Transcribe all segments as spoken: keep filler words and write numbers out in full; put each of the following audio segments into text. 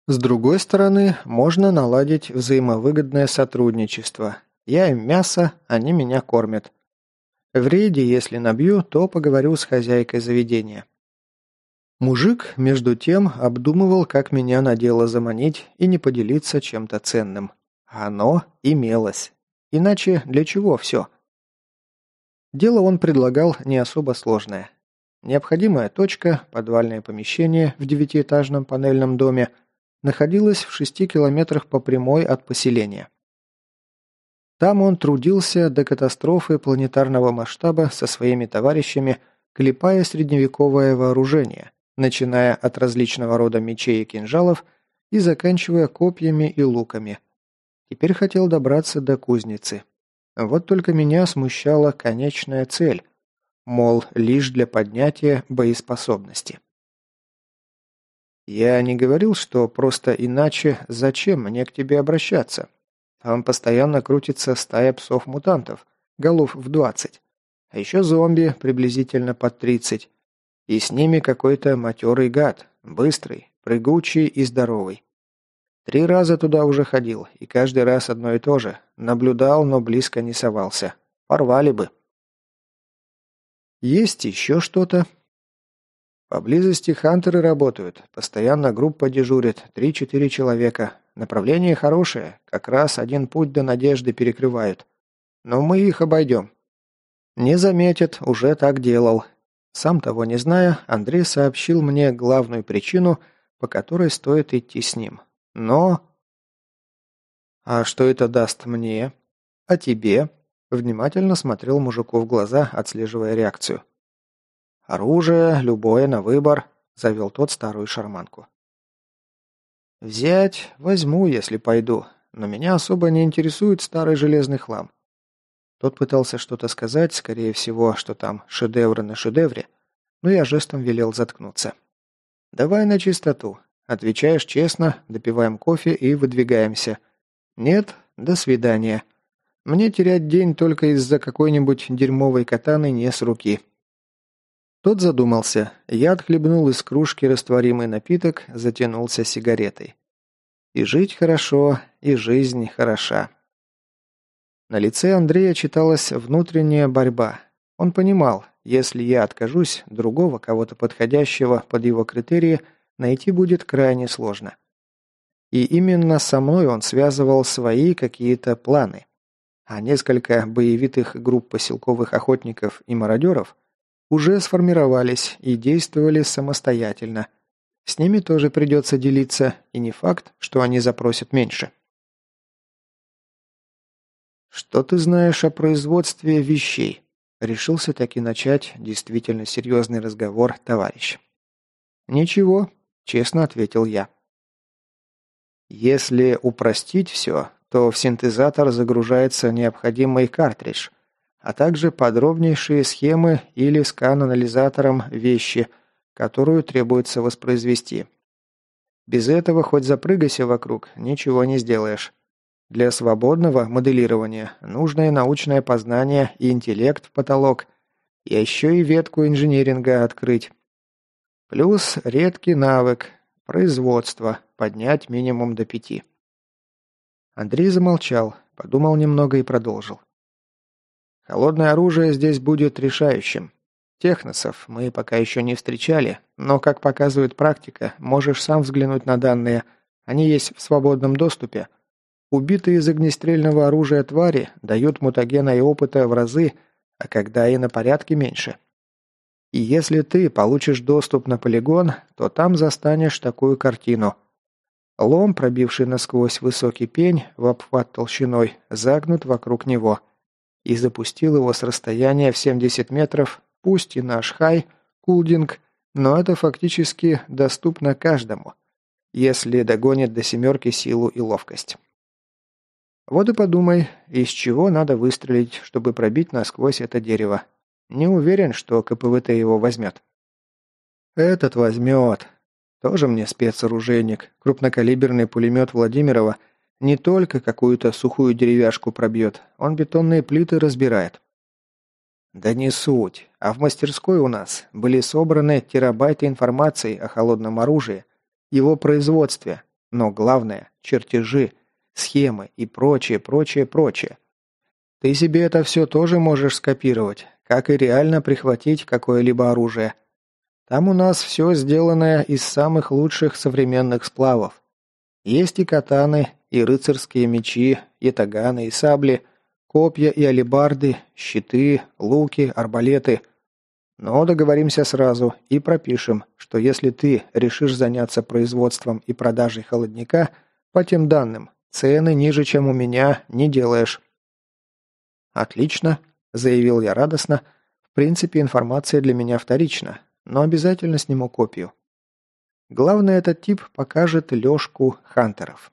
С другой стороны, можно наладить взаимовыгодное сотрудничество. Я им мясо, они меня кормят. В рейде, если набью, то поговорю с хозяйкой заведения. Мужик, между тем, обдумывал, как меня на дело заманить и не поделиться чем-то ценным. Оно имелось. Иначе для чего все? Дело он предлагал не особо сложное. Необходимая точка, подвальное помещение в девятиэтажном панельном доме, находилась в шести километрах по прямой от поселения. Там он трудился до катастрофы планетарного масштаба со своими товарищами, клепая средневековое вооружение, начиная от различного рода мечей и кинжалов и заканчивая копьями и луками. Теперь хотел добраться до кузницы. Вот только меня смущала конечная цель, мол, лишь для поднятия боеспособности. Я не говорил, что просто иначе зачем мне к тебе обращаться? Там постоянно крутится стая псов-мутантов, голов в двадцать. А еще зомби, приблизительно под тридцать. И с ними какой-то матерый гад, быстрый, прыгучий и здоровый. Три раза туда уже ходил, и каждый раз одно и то же. Наблюдал, но близко не совался. Порвали бы. Есть еще что-то? Поблизости хантеры работают. Постоянно группа дежурит, три-четыре человека. Направление хорошее, как раз один путь до Надежды перекрывают. Но мы их обойдем. Не заметят, уже так делал. Сам того не зная, Андрей сообщил мне главную причину, по которой стоит идти с ним. Но... А что это даст мне? А тебе? Внимательно смотрел мужику в глаза, отслеживая реакцию. «Оружие, любое на выбор», – завел тот старую шарманку. «Взять возьму, если пойду, но меня особо не интересует старый железный хлам». Тот пытался что-то сказать, скорее всего, что там шедевры на шедевре, но я жестом велел заткнуться. «Давай на чистоту. Отвечаешь честно, допиваем кофе и выдвигаемся. Нет, до свидания. Мне терять день только из-за какой-нибудь дерьмовой катаны не с руки». Тот задумался. Я отхлебнул из кружки растворимый напиток, затянулся сигаретой. И жить хорошо, и жизнь хороша. На лице Андрея читалась внутренняя борьба. Он понимал, если я откажусь, другого, кого-то подходящего под его критерии, найти будет крайне сложно. И именно со мной он связывал свои какие-то планы. А несколько боевитых групп поселковых охотников и мародеров уже сформировались и действовали самостоятельно. С ними тоже придется делиться, и не факт, что они запросят меньше. «Что ты знаешь о производстве вещей?» Решился таки начать действительно серьезный разговор товарищ. «Ничего», — честно ответил я. Если упростить все, то в синтезатор загружается необходимый картридж, а также подробнейшие схемы или скан-анализатором вещи, которую требуется воспроизвести. Без этого хоть запрыгайся вокруг, ничего не сделаешь. Для свободного моделирования нужное научное познание и интеллект в потолок, и еще и ветку инжиниринга открыть. Плюс редкий навык – производство, поднять минимум до пяти. Андрей замолчал, подумал немного и продолжил. Холодное оружие здесь будет решающим. Техносов мы пока еще не встречали, но, как показывает практика, можешь сам взглянуть на данные, они есть в свободном доступе. Убитые из огнестрельного оружия твари дают мутагена и опыта в разы, а когда и на порядке меньше. И если ты получишь доступ на полигон, то там застанешь такую картину. Лом, пробивший насквозь высокий пень в обхват толщиной, загнут вокруг него. И запустил его с расстояния в семьдесят метров, пусть и наш хай, кулдинг, но это фактически доступно каждому, если догонит до семерки силу и ловкость. Вот и подумай, из чего надо выстрелить, чтобы пробить насквозь это дерево. Не уверен, что КПВТ его возьмет. Этот возьмет. Тоже мне спецоружейник, крупнокалиберный пулемет Владимирова не только какую-то сухую деревяшку пробьет, он бетонные плиты разбирает. Да не суть, а в мастерской у нас были собраны терабайты информации о холодном оружии, его производстве, но главное – чертежи, схемы и прочее, прочее, прочее. Ты себе это все тоже можешь скопировать, как и реально прихватить какое-либо оружие. Там у нас все сделано из самых лучших современных сплавов. Есть и катаны, и рыцарские мечи, и таганы, и сабли, копья и алебарды, щиты, луки, арбалеты. Но договоримся сразу и пропишем, что если ты решишь заняться производством и продажей холодника, по тем данным, цены ниже, чем у меня, не делаешь. «Отлично», – заявил я радостно. «В принципе, информация для меня вторична, но обязательно сниму копию. Главное, этот тип покажет лёжку хантеров».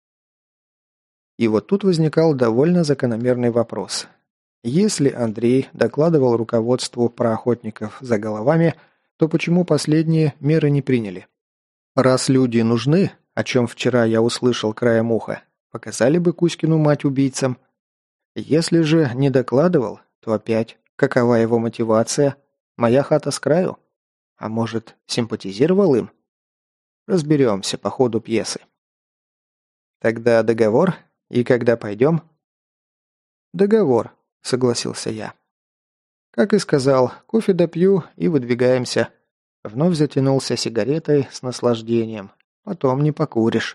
И вот тут возникал довольно закономерный вопрос. Если Андрей докладывал руководству про охотников за головами, то почему последние меры не приняли? Раз люди нужны, о чем вчера я услышал краем уха, показали бы Кузькину мать убийцам. Если же не докладывал, то опять, какова его мотивация? Моя хата с краю? А может, симпатизировал им? Разберемся по ходу пьесы. Тогда договор? И когда пойдем? Договор, согласился я. Как и сказал, кофе допью и выдвигаемся. Вновь затянулся сигаретой с наслаждением. Потом не покуришь.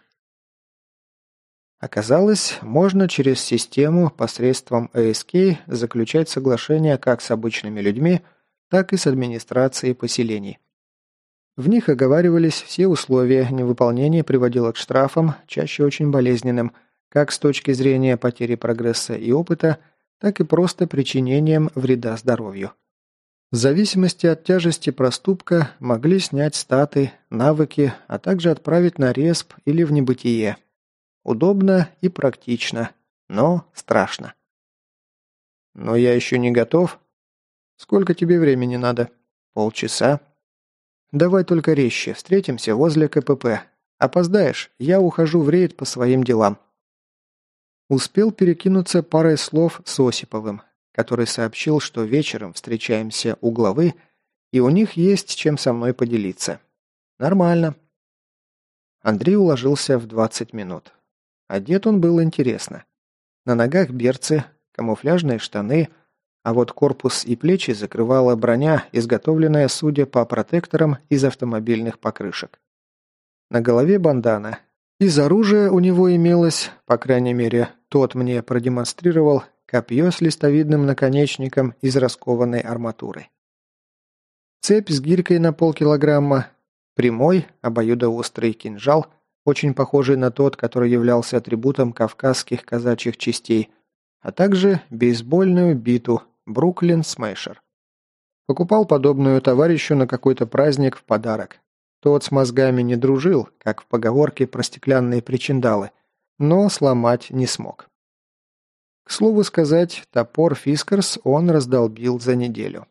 Оказалось, можно через систему посредством эй эс кей заключать соглашения как с обычными людьми, так и с администрацией поселений. В них оговаривались все условия, невыполнения приводило к штрафам, чаще очень болезненным, как с точки зрения потери прогресса и опыта, так и просто причинением вреда здоровью. В зависимости от тяжести проступка могли снять статы, навыки, а также отправить на респ или в небытие. Удобно и практично, но страшно. Но я еще не готов. Сколько тебе времени надо? Полчаса? Давай только резче, встретимся возле ка пэ пэ. Опоздаешь, я ухожу в рейд по своим делам. Успел перекинуться парой слов с Осиповым, который сообщил, что вечером встречаемся у главы, и у них есть чем со мной поделиться. Нормально. Андрей уложился в двадцать минут. Одет он был интересно. На ногах берцы, камуфляжные штаны, а вот корпус и плечи закрывала броня, изготовленная, судя по протекторам, из автомобильных покрышек. На голове бандана. Из оружия у него имелось, по крайней мере, тот мне продемонстрировал, копье с листовидным наконечником из раскованной арматуры. Цепь с гирькой на полкилограмма, прямой, обоюдоострый кинжал, очень похожий на тот, который являлся атрибутом кавказских казачьих частей, а также бейсбольную биту «Бруклин Смешер». Покупал подобную товарищу на какой-то праздник в подарок. Тот с мозгами не дружил, как в поговорке про стеклянные причиндалы, но сломать не смог. К слову сказать, топор Фискарс он раздолбил за неделю.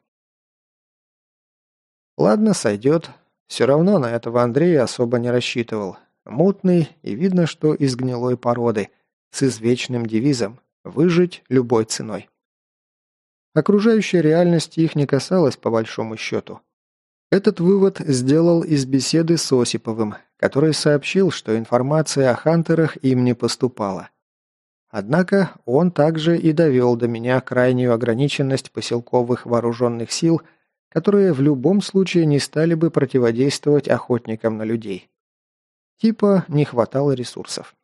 Ладно, сойдет. Все равно на этого Андрея особо не рассчитывал. Мутный и видно, что из гнилой породы, с извечным девизом «выжить любой ценой». Окружающая реальность их не касалась по большому счету. Этот вывод сделал из беседы с Осиповым, который сообщил, что информация о хантерах им не поступала. Однако он также и довел до меня крайнюю ограниченность поселковых вооруженных сил, которые в любом случае не стали бы противодействовать охотникам на людей. Типа не хватало ресурсов.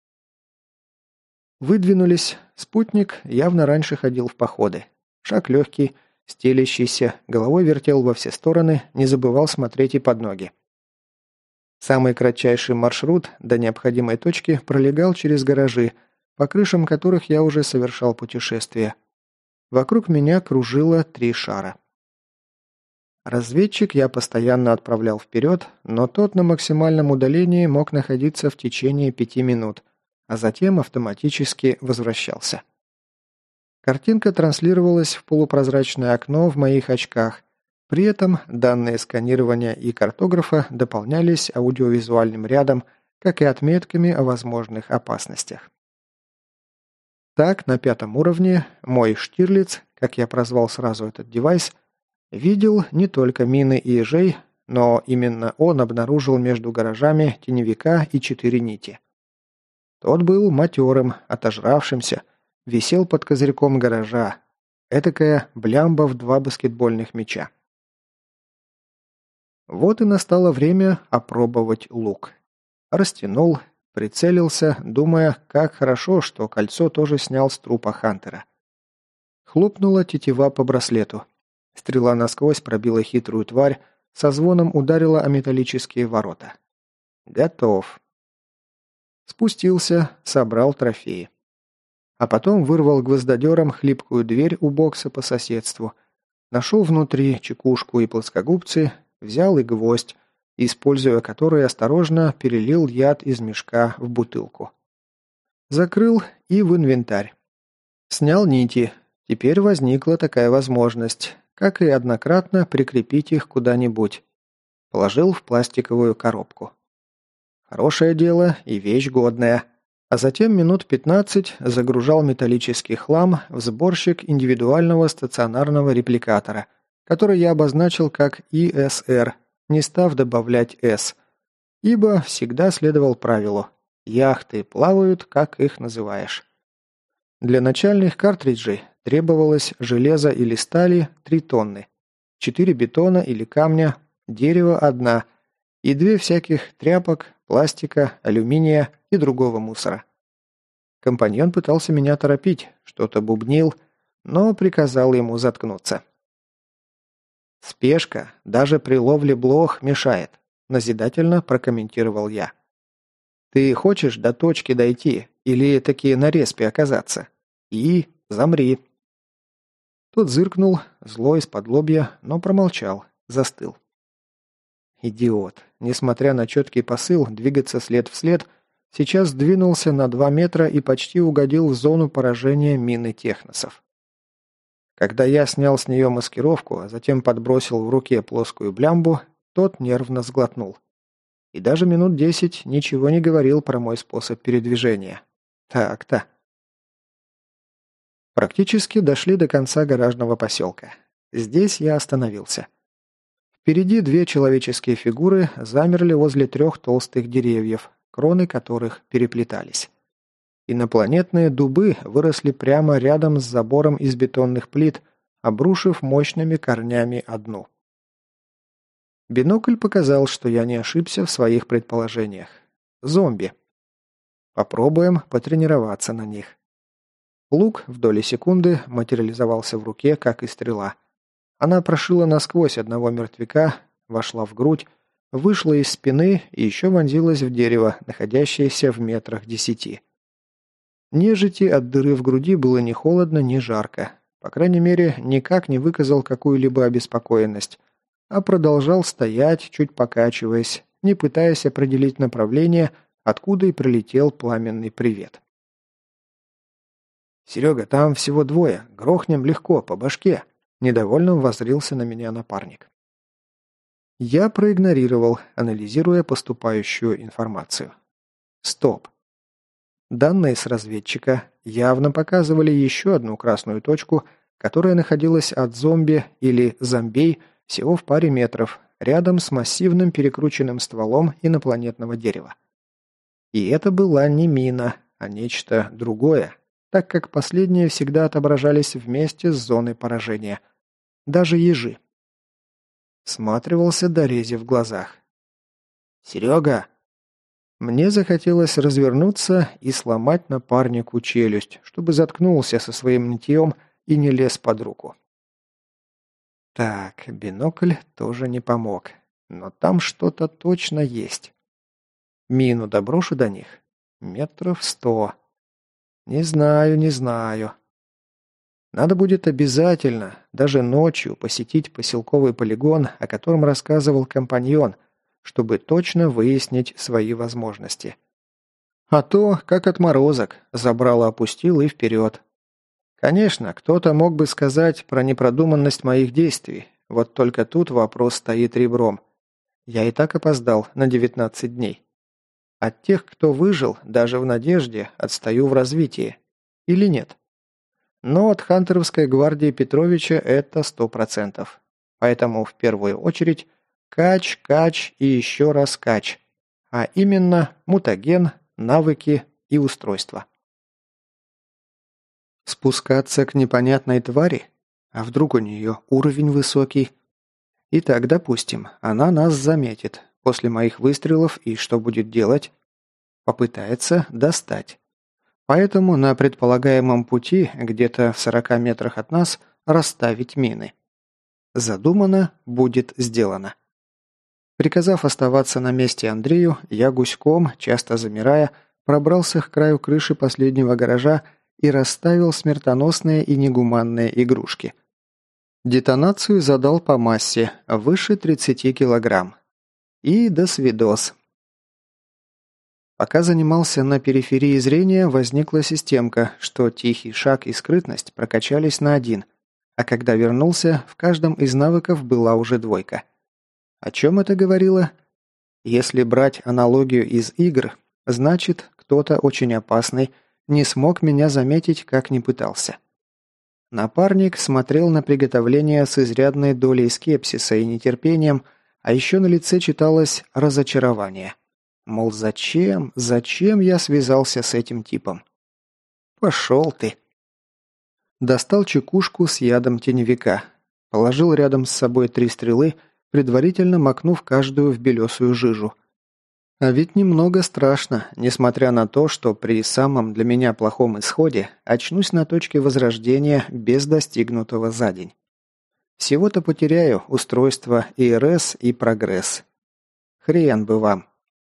Выдвинулись. Спутник явно раньше ходил в походы. Шаг легкий, стелящийся, головой вертел во все стороны, не забывал смотреть и под ноги. Самый кратчайший маршрут до необходимой точки пролегал через гаражи, по крышам которых я уже совершал путешествие. Вокруг меня кружило три шара. Разведчик я постоянно отправлял вперед, но тот на максимальном удалении мог находиться в течение пяти минут, а затем автоматически возвращался. Картинка транслировалась в полупрозрачное окно в моих очках. При этом данные сканирования и картографа дополнялись аудиовизуальным рядом, как и отметками о возможных опасностях. Так, на пятом уровне мой Штирлиц, как я прозвал сразу этот девайс, видел не только мины и ежей, но именно он обнаружил между гаражами теневика и четыре нити. Тот был матерым, отожравшимся, висел под козырьком гаража. Этакая блямба в два баскетбольных мяча. Вот и настало время опробовать лук. Растянул, прицелился, думая, как хорошо, что кольцо тоже снял с трупа Хантера. Хлопнула тетива по браслету. Стрела насквозь пробила хитрую тварь, со звоном ударила о металлические ворота. Готов. Спустился, собрал трофеи. А потом вырвал гвоздодером хлипкую дверь у бокса по соседству, нашел внутри чекушку и плоскогубцы, взял и гвоздь, используя который осторожно перелил яд из мешка в бутылку. Закрыл и в инвентарь. Снял нити. Теперь возникла такая возможность, как и однократно прикрепить их куда-нибудь. Положил в пластиковую коробку. Хорошее дело и вещь годная. А затем минут пятнадцать загружал металлический хлам в сборщик индивидуального стационарного репликатора, который я обозначил как И С Р, не став добавлять «С», ибо всегда следовал правилу «яхты плавают, как их называешь». Для начальных картриджей требовалось железо или стали три тонны, четыре бетона или камня, дерево одна и две всяких тряпок, пластика, алюминия и другого мусора. Компаньон пытался меня торопить, что-то бубнил, но приказал ему заткнуться. «Спешка, даже при ловле блох, мешает», – назидательно прокомментировал я. «Ты хочешь до точки дойти или таки на респе оказаться? И замри». Тот зыркнул, зло из-под лобья, но промолчал, застыл. Идиот, несмотря на четкий посыл двигаться след в след, сейчас сдвинулся на два метра и почти угодил в зону поражения мины техносов. Когда я снял с нее маскировку, а затем подбросил в руке плоскую блямбу, тот нервно сглотнул. И даже минут десять ничего не говорил про мой способ передвижения. Так-то. Практически дошли до конца гаражного поселка. Здесь я остановился. Впереди две человеческие фигуры замерли возле трех толстых деревьев, кроны которых переплетались. Инопланетные дубы выросли прямо рядом с забором из бетонных плит, обрушив мощными корнями одну. Бинокль показал, что я не ошибся в своих предположениях. Зомби. Попробуем потренироваться на них. Лук в доли секунды материализовался в руке, как и стрела. Она прошила насквозь одного мертвяка, вошла в грудь, вышла из спины и еще вонзилась в дерево, находящееся в метрах десяти. Нежити от дыры в груди было ни холодно, ни жарко. По крайней мере, никак не выказал какую-либо обеспокоенность, а продолжал стоять, чуть покачиваясь, не пытаясь определить направление, откуда и прилетел пламенный привет. «Серега, там всего двое. Грохнем легко, по башке», – недовольно воззрился на меня напарник. Я проигнорировал, анализируя поступающую информацию. Стоп. Данные с разведчика явно показывали еще одну красную точку, которая находилась от зомби или зомбей всего в паре метров, рядом с массивным перекрученным стволом инопланетного дерева. И это была не мина, а нечто другое, так как последние всегда отображались вместе с зоной поражения. Даже ежи. Всматривался дорези в глазах. «Серега!» Мне захотелось развернуться и сломать напарнику челюсть, чтобы заткнулся со своим нытьем и не лез под руку. Так, бинокль тоже не помог, но там что-то точно есть. Мину доброшу до них? Метров сто. Не знаю, не знаю. Надо будет обязательно, даже ночью, посетить поселковый полигон, о котором рассказывал компаньон, чтобы точно выяснить свои возможности. А то, как отморозок, забрало опустил и вперед. Конечно, кто-то мог бы сказать про непродуманность моих действий, вот только тут вопрос стоит ребром. Я и так опоздал на девятнадцать дней. От тех, кто выжил, даже в надежде, отстаю в развитии. Или нет? Но от хантеровской гвардии Петровича это сто процентов. Поэтому в первую очередь Кач, кач и еще раз кач. А именно мутаген, навыки и устройства. Спускаться к непонятной твари? А вдруг у нее уровень высокий? Итак, допустим, она нас заметит после моих выстрелов и что будет делать? Попытается достать. Поэтому на предполагаемом пути, где-то в сорока метрах от нас, расставить мины. Задумано, будет сделано. Приказав оставаться на месте Андрею, я гуськом, часто замирая, пробрался к краю крыши последнего гаража и расставил смертоносные и негуманные игрушки. Детонацию задал по массе, выше тридцати килограмм. И досвидос. Пока занимался на периферии зрения, возникла системка, что тихий шаг и скрытность прокачались на один, а когда вернулся, в каждом из навыков была уже двойка. О чем это говорило? Если брать аналогию из игр, значит, кто-то очень опасный не смог меня заметить, как ни пытался. Напарник смотрел на приготовление с изрядной долей скепсиса и нетерпением, а еще на лице читалось разочарование. Мол, зачем, зачем я связался с этим типом? Пошел ты. Достал чекушку с ядом теневика. Положил рядом с собой три стрелы, предварительно макнув каждую в белесую жижу. А ведь немного страшно, несмотря на то, что при самом для меня плохом исходе очнусь на точке возрождения без достигнутого за день. Всего-то потеряю устройство и эр эс, и прогресс. Хрен бы вам.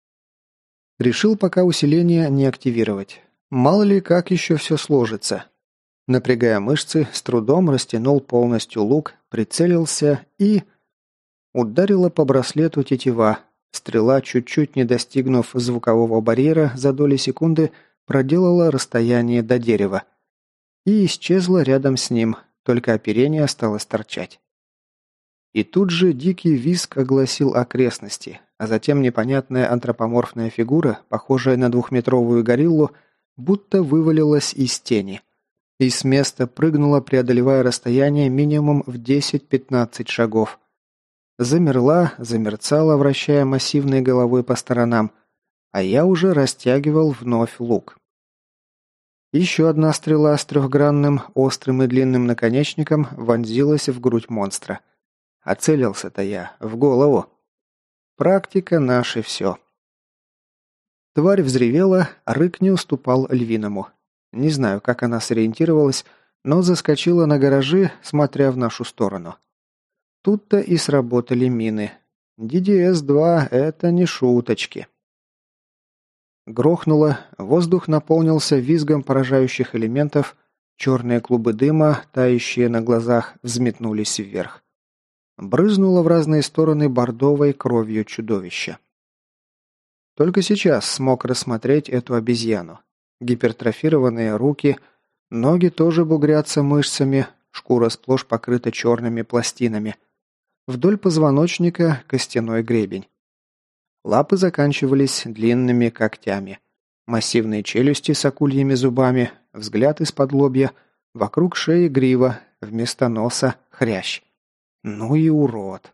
Решил пока усиление не активировать. Мало ли как еще все сложится. Напрягая мышцы, с трудом растянул полностью лук, прицелился и... Ударила по браслету тетива. Стрела, чуть-чуть не достигнув звукового барьера, за доли секунды проделала расстояние до дерева. И исчезла рядом с ним, только оперение осталось торчать. И тут же дикий визг огласил окрестности, а затем непонятная антропоморфная фигура, похожая на двухметровую гориллу, будто вывалилась из тени. И с места прыгнула, преодолевая расстояние минимум в десять-пятнадцать шагов. Замерла, замерцала, вращая массивной головой по сторонам, а я уже растягивал вновь лук. Еще одна стрела с трехгранным, острым и длинным наконечником вонзилась в грудь монстра. А целился-то я в голову. Практика наше все. Тварь взревела, рык не уступал львиному. Не знаю, как она сориентировалась, но заскочила на гаражи, смотря в нашу сторону. Тут-то и сработали мины. ди ди эс два – это не шуточки. Грохнуло, воздух наполнился визгом поражающих элементов, черные клубы дыма, тающие на глазах, взметнулись вверх. Брызнуло в разные стороны бордовой кровью чудовища. Только сейчас смог рассмотреть эту обезьяну. Гипертрофированные руки, ноги тоже бугрятся мышцами, шкура сплошь покрыта черными пластинами. Вдоль позвоночника костяной гребень. Лапы заканчивались длинными когтями. Массивные челюсти с акульими зубами, взгляд из-под лобья, вокруг шеи грива, вместо носа хрящ. Ну и урод.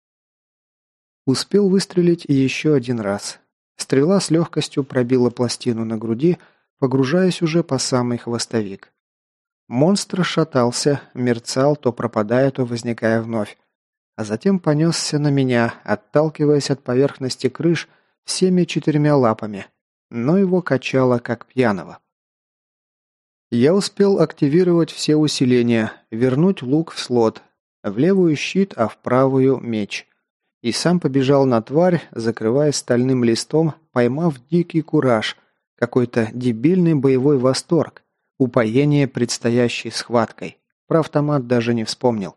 Успел выстрелить еще один раз. Стрела с легкостью пробила пластину на груди, погружаясь уже по самый хвостовик. Монстр шатался, мерцал, то пропадая, то возникая вновь. А затем понесся на меня, отталкиваясь от поверхности крыш всеми четырьмя лапами, но его качало как пьяного. Я успел активировать все усиления, вернуть лук в слот, в левую щит, а в правую меч. И сам побежал на тварь, закрываясь стальным листом, поймав дикий кураж, какой-то дебильный боевой восторг, упоение предстоящей схваткой. Про автомат даже не вспомнил.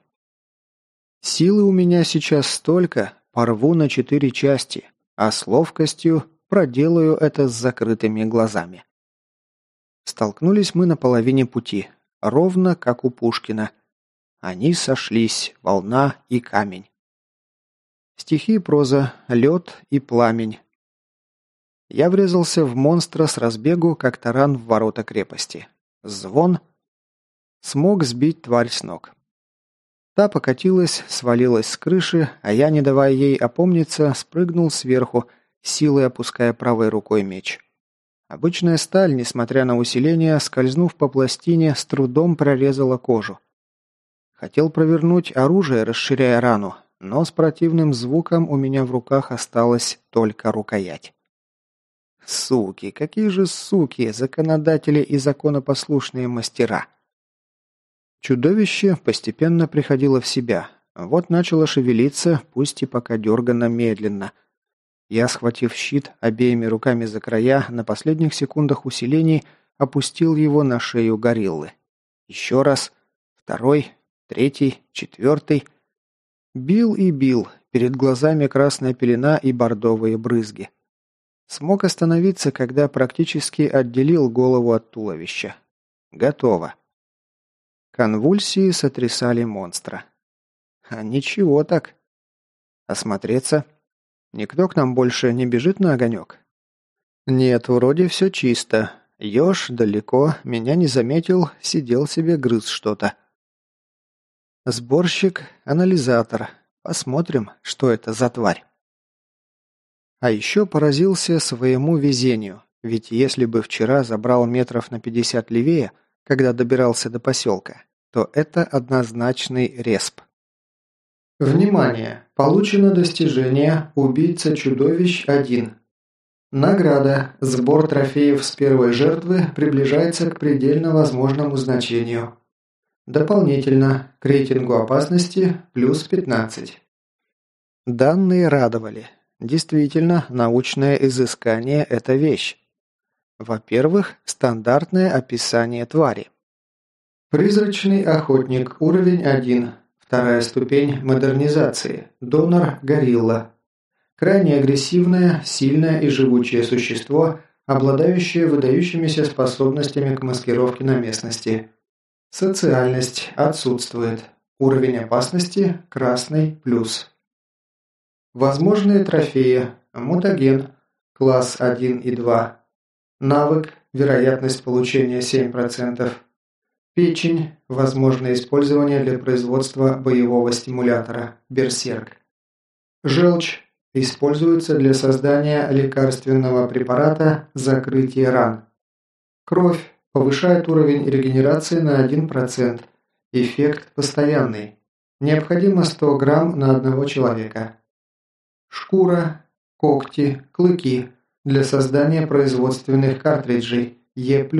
Силы у меня сейчас столько, порву на четыре части, а с ловкостью проделаю это с закрытыми глазами. Столкнулись мы на половине пути, ровно как у Пушкина. Они сошлись, волна и камень. Стихи и проза, лед и пламень. Я врезался в монстра с разбегу, как таран в ворота крепости. Звон. Смог сбить тварь с ног. Та покатилась, свалилась с крыши, а я, не давая ей опомниться, спрыгнул сверху, силой опуская правой рукой меч. Обычная сталь, несмотря на усиление, скользнув по пластине, с трудом прорезала кожу. Хотел провернуть оружие, расширяя рану, но с противным звуком у меня в руках осталась только рукоять. Суки, какие же суки, законодатели и законопослушные мастера. Чудовище постепенно приходило в себя. Вот начало шевелиться, пусть и пока дерганно медленно. Я, схватив щит обеими руками за края, на последних секундах усилений опустил его на шею гориллы. Еще раз, второй, третий, четвертый. Бил и бил, перед глазами красная пелена и бордовые брызги. Смог остановиться, когда практически отделил голову от туловища. Готово. Конвульсии сотрясали монстра. А ничего так. Осмотреться. Никто к нам больше не бежит на огонек? Нет, вроде все чисто. Ёж далеко, меня не заметил, сидел себе, грыз что-то. Сборщик, анализатор. Посмотрим, что это за тварь. А еще поразился своему везению, ведь если бы вчера забрал метров на пятьдесят левее, когда добирался до поселка, то это однозначный респ. Внимание! Получено достижение «Убийца-чудовищ один». Награда «Сбор трофеев с первой жертвы приближается к предельно возможному значению». Дополнительно к рейтингу опасности плюс пятнадцать. Данные радовали. Действительно, научное изыскание – это вещь. Во-первых, стандартное описание твари. Призрачный охотник, уровень один. Вторая ступень модернизации. Донор горилла. Крайне агрессивное, сильное и живучее существо, обладающее выдающимися способностями к маскировке на местности. Социальность отсутствует. Уровень опасности красный плюс. Возможные трофеи. Мутаген. Класс один и два. Навык. Вероятность получения семь процентов. Печень. Возможное использование для производства боевого стимулятора. Берсерк. Желчь. Используется для создания лекарственного препарата «Закрытие ран». Кровь. Повышает уровень регенерации на один процент. Эффект постоянный. Необходимо сто грамм на одного человека. Шкура. Когти. Клыки. Для создания производственных картриджей. Е+.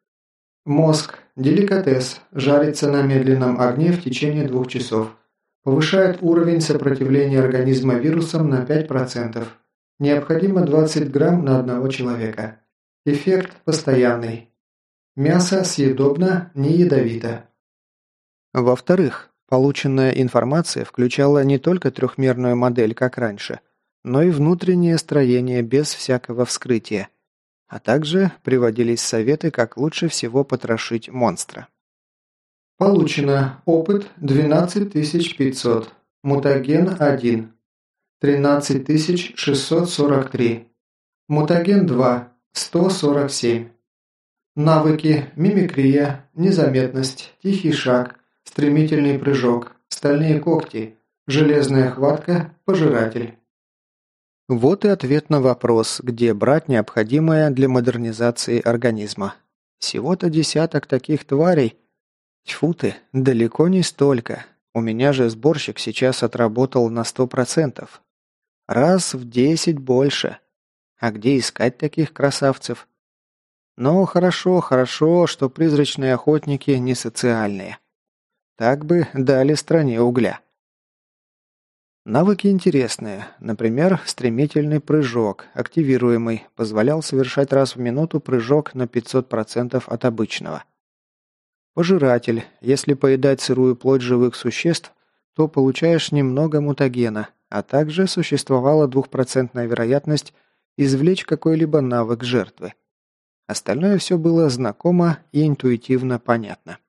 Мозг. Деликатес. Жарится на медленном огне в течение двух часов. Повышает уровень сопротивления организма вирусам на пять процентов. Необходимо двадцать грамм на одного человека. Эффект постоянный. Мясо съедобно, не ядовито. Во-вторых, полученная информация включала не только трехмерную модель, как раньше, но и внутреннее строение без всякого вскрытия. А также приводились советы, как лучше всего потрошить монстра. Получено опыт двенадцать тысяч пятьсот, мутаген один, тринадцать тысяч шестьсот сорок три, мутаген два, сто сорок семь. Навыки мимикрия, незаметность, тихий шаг, стремительный прыжок, стальные когти, железная хватка, пожиратель. Вот и ответ на вопрос, где брать необходимое для модернизации организма. Всего-то десяток таких тварей. Тьфу ты, далеко не столько. У меня же сборщик сейчас отработал на сто процентов. Раз в десять больше. А где искать таких красавцев? Но хорошо, хорошо, что призрачные охотники не социальные. Так бы дали стране угля. Навыки интересные. Например, стремительный прыжок, активируемый, позволял совершать раз в минуту прыжок на пятьсот процентов от обычного. Пожиратель. Если поедать сырую плоть живых существ, то получаешь немного мутагена, а также существовала двухпроцентная вероятность извлечь какой-либо навык жертвы. Остальное все было знакомо и интуитивно понятно.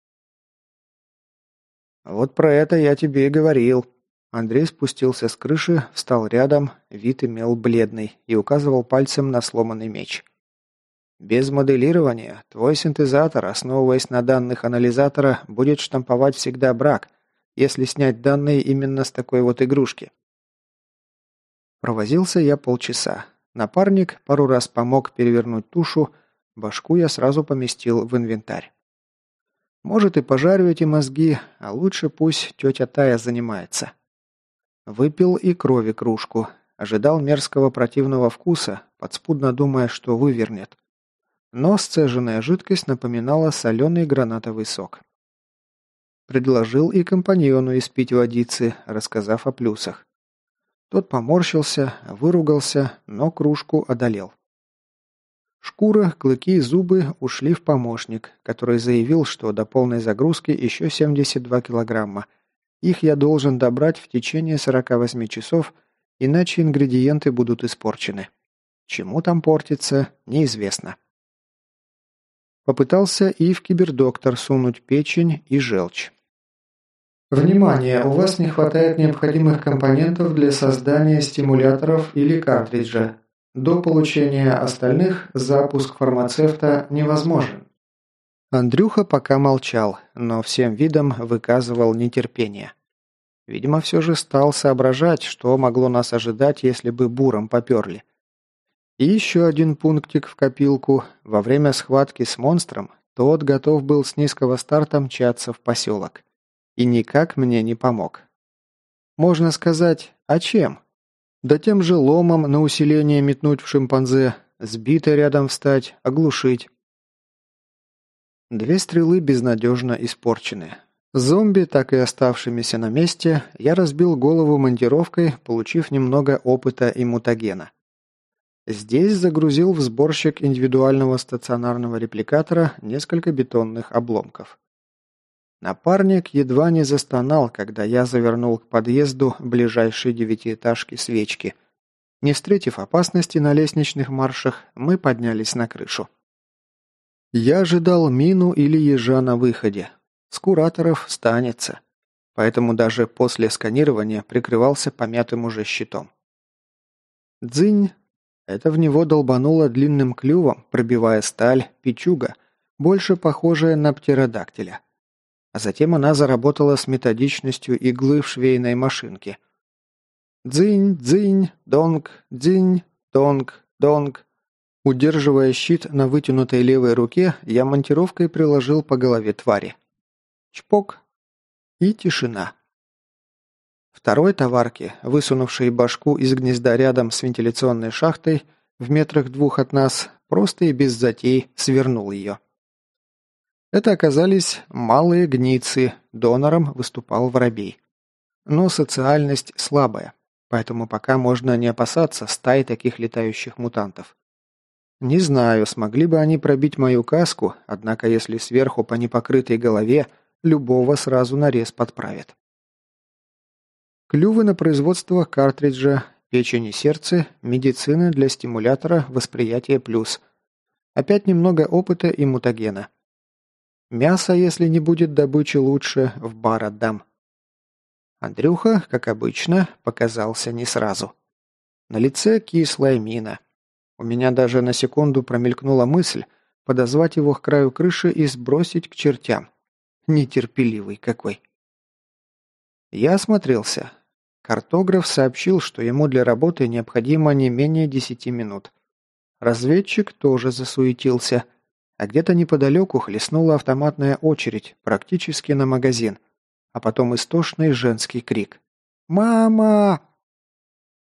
«Вот про это я тебе и говорил». Андрей спустился с крыши, встал рядом, вид имел бледный и указывал пальцем на сломанный меч. «Без моделирования твой синтезатор, основываясь на данных анализатора, будет штамповать всегда брак, если снять данные именно с такой вот игрушки. Провозился я полчаса. Напарник пару раз помог перевернуть тушу, башку я сразу поместил в инвентарь. Может и пожарю эти мозги, а лучше пусть тетя Тая занимается. Выпил и крови кружку. Ожидал мерзкого противного вкуса, подспудно думая, что вывернет. Но сцеженная жидкость напоминала соленый гранатовый сок. Предложил и компаньону испить водицы, рассказав о плюсах. Тот поморщился, выругался, но кружку одолел. Шкура, клыки и зубы ушли в помощник, который заявил, что до полной загрузки еще семьдесят два килограмма. Их я должен добрать в течение сорока восьми часов, иначе ингредиенты будут испорчены. Чему там портится, неизвестно. Попытался и в кибердоктор сунуть печень и желчь. Внимание! У вас не хватает необходимых компонентов для создания стимуляторов или картриджа. До получения остальных запуск фармацевта невозможен. Андрюха пока молчал, но всем видом выказывал нетерпение. Видимо, все же стал соображать, что могло нас ожидать, если бы буром поперли. И еще один пунктик в копилку. Во время схватки с монстром тот готов был с низкого старта мчаться в поселок. И никак мне не помог. Можно сказать, а чем? Да тем же ломом на усиление метнуть в шимпанзе, сбитой рядом встать, оглушить. Две стрелы безнадежно испорчены. Зомби, так и оставшимися на месте, я разбил голову монтировкой, получив немного опыта и мутагена. Здесь загрузил в сборщик индивидуального стационарного репликатора несколько бетонных обломков. Напарник едва не застонал, когда я завернул к подъезду ближайшей девятиэтажки свечки. Не встретив опасности на лестничных маршах, мы поднялись на крышу. Я ожидал мину или ежа на выходе. С кураторов станется. Поэтому даже после сканирования прикрывался помятым уже щитом. Дзынь! Это в него долбануло длинным клювом, пробивая сталь, печуга, больше похожая на птеродактиля. А затем она заработала с методичностью иглы в швейной машинке. Дзынь, дзынь, донг, дзынь, донг, донг. Удерживая щит на вытянутой левой руке, я монтировкой приложил по голове твари. Чпок. И тишина. Второй товарки, высунувшей башку из гнезда рядом с вентиляционной шахтой, в метрах двух от нас, просто и без затей свернул ее. Это оказались малые гницы, донором выступал воробей. Но социальность слабая, поэтому пока можно не опасаться стаи таких летающих мутантов. Не знаю, смогли бы они пробить мою каску, однако если сверху по непокрытой голове, любого сразу нарез подправят. Клювы на производство картриджа, печень и сердце, медицины для стимулятора восприятия плюс. Опять немного опыта и мутагена. Мясо, если не будет добычи лучше, в бар отдам. Андрюха, как обычно, показался не сразу. На лице кислая мина. У меня даже на секунду промелькнула мысль подозвать его к краю крыши и сбросить к чертям. Нетерпеливый какой. Я осмотрелся. Картограф сообщил, что ему для работы необходимо не менее десяти минут. Разведчик тоже засуетился, а где-то неподалеку хлестнула автоматная очередь, практически на магазин, а потом истошный женский крик. «Мама!»